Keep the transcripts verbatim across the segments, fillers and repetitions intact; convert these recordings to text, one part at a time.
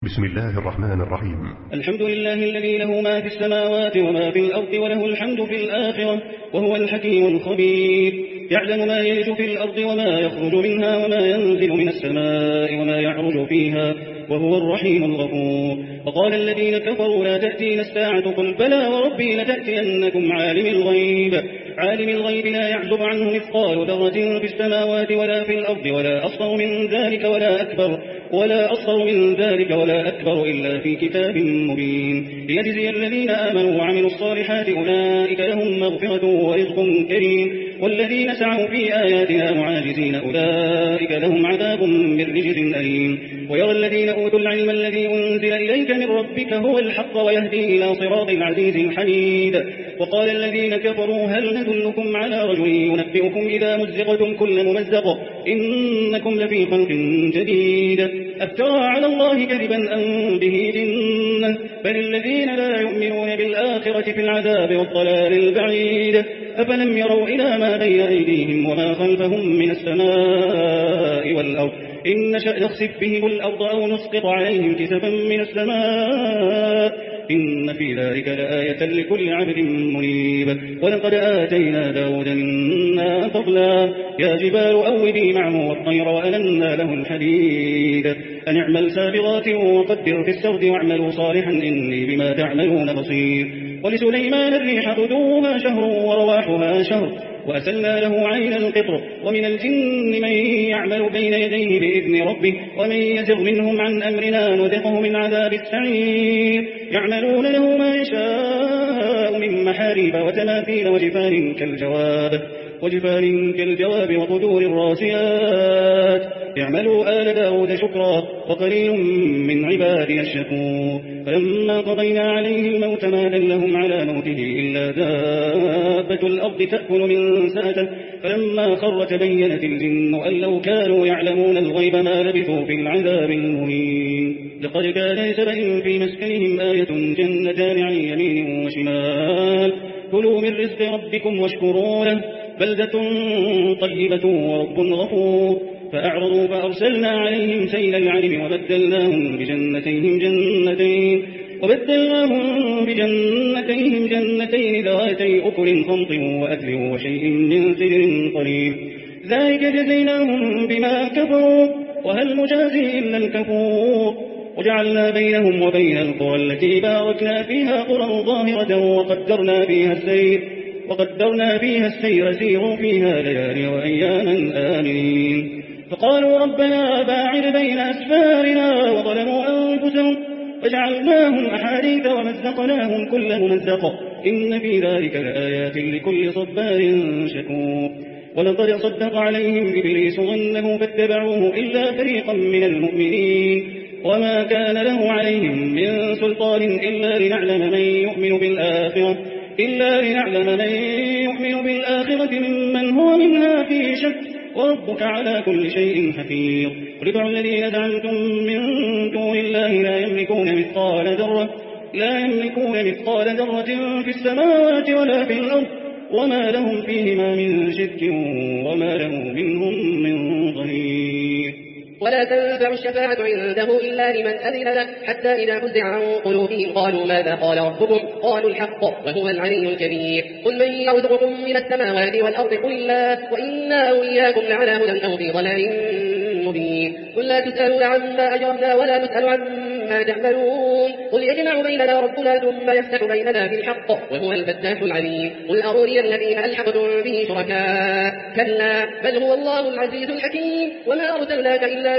بسم الله الرحمن الرحيم. الحمد لله الذي له ما في السماوات وما في الأرض وله الحمد في الآخرة وهو الحكيم الخبير. يعلم ما يلج في الأرض وما يخرج منها وما ينزل من السماء وما يعرج فيها وهو الرحيم الغفور. وقال الذين كفروا لا تأتينا الساعة قل بلى وربي لتأتينكم عالم الغيب عالم الغيب لا يعزب عنه مثقال ذرة في السماوات ولا في الأرض ولا أصغر من ذلك ولا أكبر ولا أصغر من ذلك ولا أكبر إلا في كتاب مبين ليجزي الذين آمنوا وعملوا الصالحات أولئك لهم مغفرة ورزق كريم والذين سعوا في آياتنا معاجزين أولئك لهم عذاب من رجز أليم. ويرى الذين أوتوا العلم الذي أنزل إليك من ربك هو الحق ويهدي إلى صراط العزيز الحميد. وقال الذين كفروا هل ندلكم على رجل ينبئكم إذا مزقتم كل ممزق إنكم لفي خلق جديد أفترى على الله كذبا أم به جنة بل الذين لا يؤمنون بالآخرة في العذاب والضلال البعيد. أفلم يروا إلى ما بين أيديهم وما خلفهم من السماء والأرض إن نشأ نخسف بهم الأرض أو نسقط عليهم كسفا من السماء إن في ذلك لآية لكل عبد منيب. ولقد آتينا داود منا فضلا يا جبال أوبي معه والطير وألنا له الحديد أن اعمل سابغات وقدر في السرد واعملوا صالحا إني بما تعملون بصير. ولسليمان الريح غدوها شهر ورواحها شهر وأسلنا له عين القطر ومن الجن من يعمل بين يديه بإذن ربه ومن يزغ منهم عن أمرنا نذقه من عذاب السعير. يعملون له ما يشاء من محاريب وتماثيل وجفان كالجواب وجفان كالجواب وقدور الراسيات يعملوا آل داود شكرا وقليل من عبادنا الشكور. فلما قضينا عليه الموت ما دلهم على موته إلا دابة الأرض تأكل من سأته فلما خر تبينت الجن أن لو كانوا يعلمون الغيب ما لبثوا في العذاب المهين. لقد كان لسبأ في مسكنهم آية جنتان عن يمين وشمال كلوا من رزق ربكم واشكروا له بلدة طيبة ورب غفور. فأعرضوا فأرسلنا عليهم سيل العرم وبدلناهم بجنتيهم جنتين وبدلناهم بجنتيهم جنتين ذواتي أكل خمط وأثل وشيء من سدر قليل ذلك جزيناهم بما كفروا وهل نجازي إلا الكفور. وجعلنا بينهم وبين القرى التي باركنا فيها قرى ظاهرة وقدرنا فيها السير وقدرنا فيها السير سيروا فيها ليالي وأياما آمنين. فقالوا ربنا باعد بين أسفارنا وظلموا أنفسهم وجعلناهم أحاديث ومزقناهم كل ممزق إن في ذلك لآيات لكل صبار شكور. ولقد صدق عليهم إبليس ظنه فاتبعوه إلا فريقا من المؤمنين وما كان له عليهم من سلطان إلا لنعلم من يؤمن بالآخرة إلا لنعلم من يؤمن بالآخرة ممن هو منها في شك وربك على كل شيء حفيظ. قل ادعوا الذين زعمتم من دون الله لا يملكون مثقال ذرة لا يملكون مثقال ذرة في السماوات ولا في الأرض وما لهم فيهما من شرك وما له منهم من ظهير. ولا تنفع الشفاعة عنده إلا لمن أذن له حتى إذا فزع عن قلوبهم قالوا ماذا قال ربكم قالوا الحق وهو العلي الكبير. قل من يرزقكم من السماوات والأرض قل الله وإنا وإياكم لعلى هدى أو في ضلال مبين. قل لا تسألون عما أجرمنا ولا نسأل عما تعملون قل يجمع بيننا ربنا ثم يفتح بيننا بالحق وهو الفتاح العليم. قل أروني الذين ألحقتم به شركاء كلا بل هو الله العزيز الحكيم وما أرسلناك إلا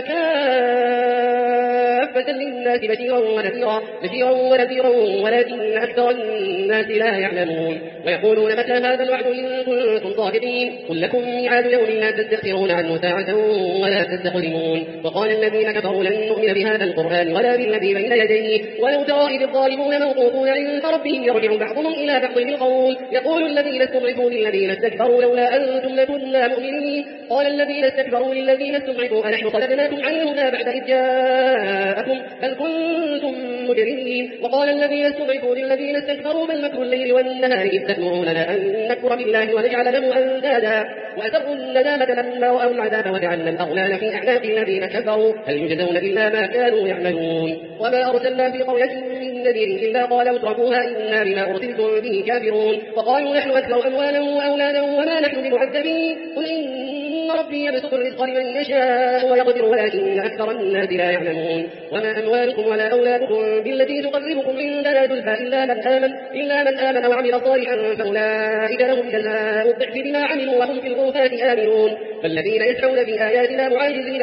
كافة للناس بشيرا ونذيرا بشيرا ونذيرا ولكن أكثر الناس لا يعلمون. ويقولون متى هذا الوعد إن كنتم صادقين قل لكم ميعاد يوم لا تستأخرون عنه ساعة ولا تستقدمون. وقال الذين كفروا لن نؤمن بهذا القرآن ولا بالذي بين يديه ولو ترى إذ الظالمون موقوفون عند ربهم يرجع بعضهم إلى بعض بالقول يقول الذين استضعفوا للذين استكبروا لولا أنتم لكنا مؤمنين قال الذين استكبروا للذين استضعفوا أنحن صددناكم عن الهدى بعد إذ جاءكم بل كنتم مجرمين. وقال الذين استضعفوا للذين استكبروا بل مكر الليل والنهار إذ تأمروننا أن نكفر بالله ونجعل له أندادا وأسروا الندامة لما رأوا العذاب وجعلنا الأغلال في أعناق الذين كفروا هل يجزون إلا ما كانوا يعملون وما أرسلنا في قرية من نذير إلا قالوا اتركوها إنا بما أرسلتم به كافرون وقالوا نحن أكثر أموالا وأولادا وما نحن بمعذبين قل إن ربي يبسط الرزق لمن يشاء ويقدر ولكن أكثر الناس لا يعلمون وما أموالكم ولا أولادكم بالتي تقربكم عندنا زلفى إلا من آمن إلا من آمن وعمل صالحا فأولئك لهم جزاء الضعف بما عملوا وهم في الغرفات آمنون فالذين يسعون في آياتنا معاجزين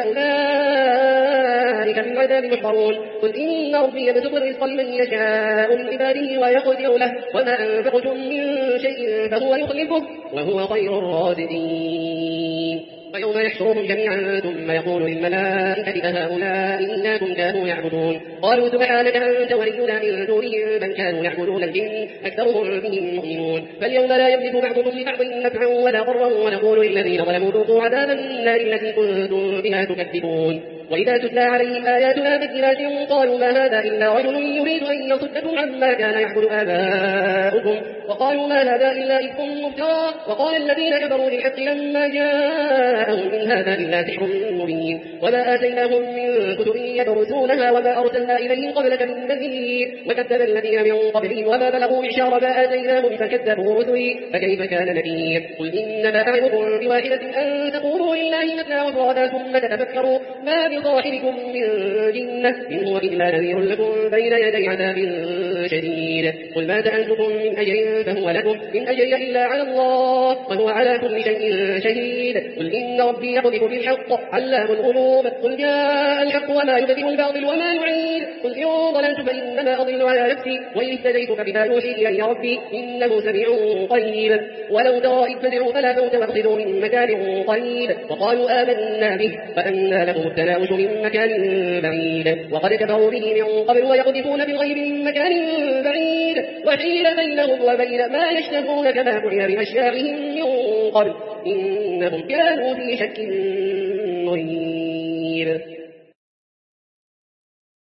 أولئك في العذاب محضرون قل إن ربي يبسط الرزق لمن يشاء من عباده ويقدر له وما أنفقتم من شيء فهو يخلفه وهو خير الرازقين ويوم يحشرهم جميعا ثم يقول للملائكة أهؤلاء إياكم كانوا يعبدون قالوا سبحانك أنت ولينا من دونهم بل كانوا يعبدون الجن أكثرهم بهم مؤمنون فاليوم لا يملك بعضهم لبعض نفعا ولا ضرا ونقول للذين ظلموا ذوقوا عذاب النار التي كنتم بها تكذبون وإذا تتلى عليهم آياتنا بينات قالوا ما هذا إلا رجل يريد أن يصدكم عما كان يعبد آباؤكم وقالوا ما هذا إلا إفك مفترى وقال الذين كفروا للحق لما جاءهم إن هذا إلا سحر مبين وما آتيناهم من كتب يدرسونها وما أرسلنا إليهم قبلك من نذير وكذب الذين من قبلهم وما بلغوا معشار ما آتيناهم فكذبوا رسلي فكيف كان نكير قل إنما أعظكم بواحدة أن تقولوا لله مثنى وفرادا ثم تتفكروا ما بصاحبكم من جنة إن هو إلا نذير لكم بين يدي عذاب شديد قل ما سألتكم من أجر فهو لكم إن أجري إلا على الله وهو على كل شيء شهيد قل إن ربي يقذف بالحق علام الغيوب قل جاء الحق وما يبدئ الباطل وما يعيد قل إن ضللت فإنما أضل على نفسي وإن اهتديت فبما يوحي إلي ربي إنه سميع قريب ولو ترى إذ فزعوا فلا فوت واخذوا من مكان قريب وقالوا آمنا به فأنى لهم التناوش من مكان بعيد وقد كفروا به من قبل ويقذفون بالغيب من مكان بعيد وحيل بينهم وبين ما يشتهون كما فعل بأشياعهم من قبل إنهم كانوا في شك مريب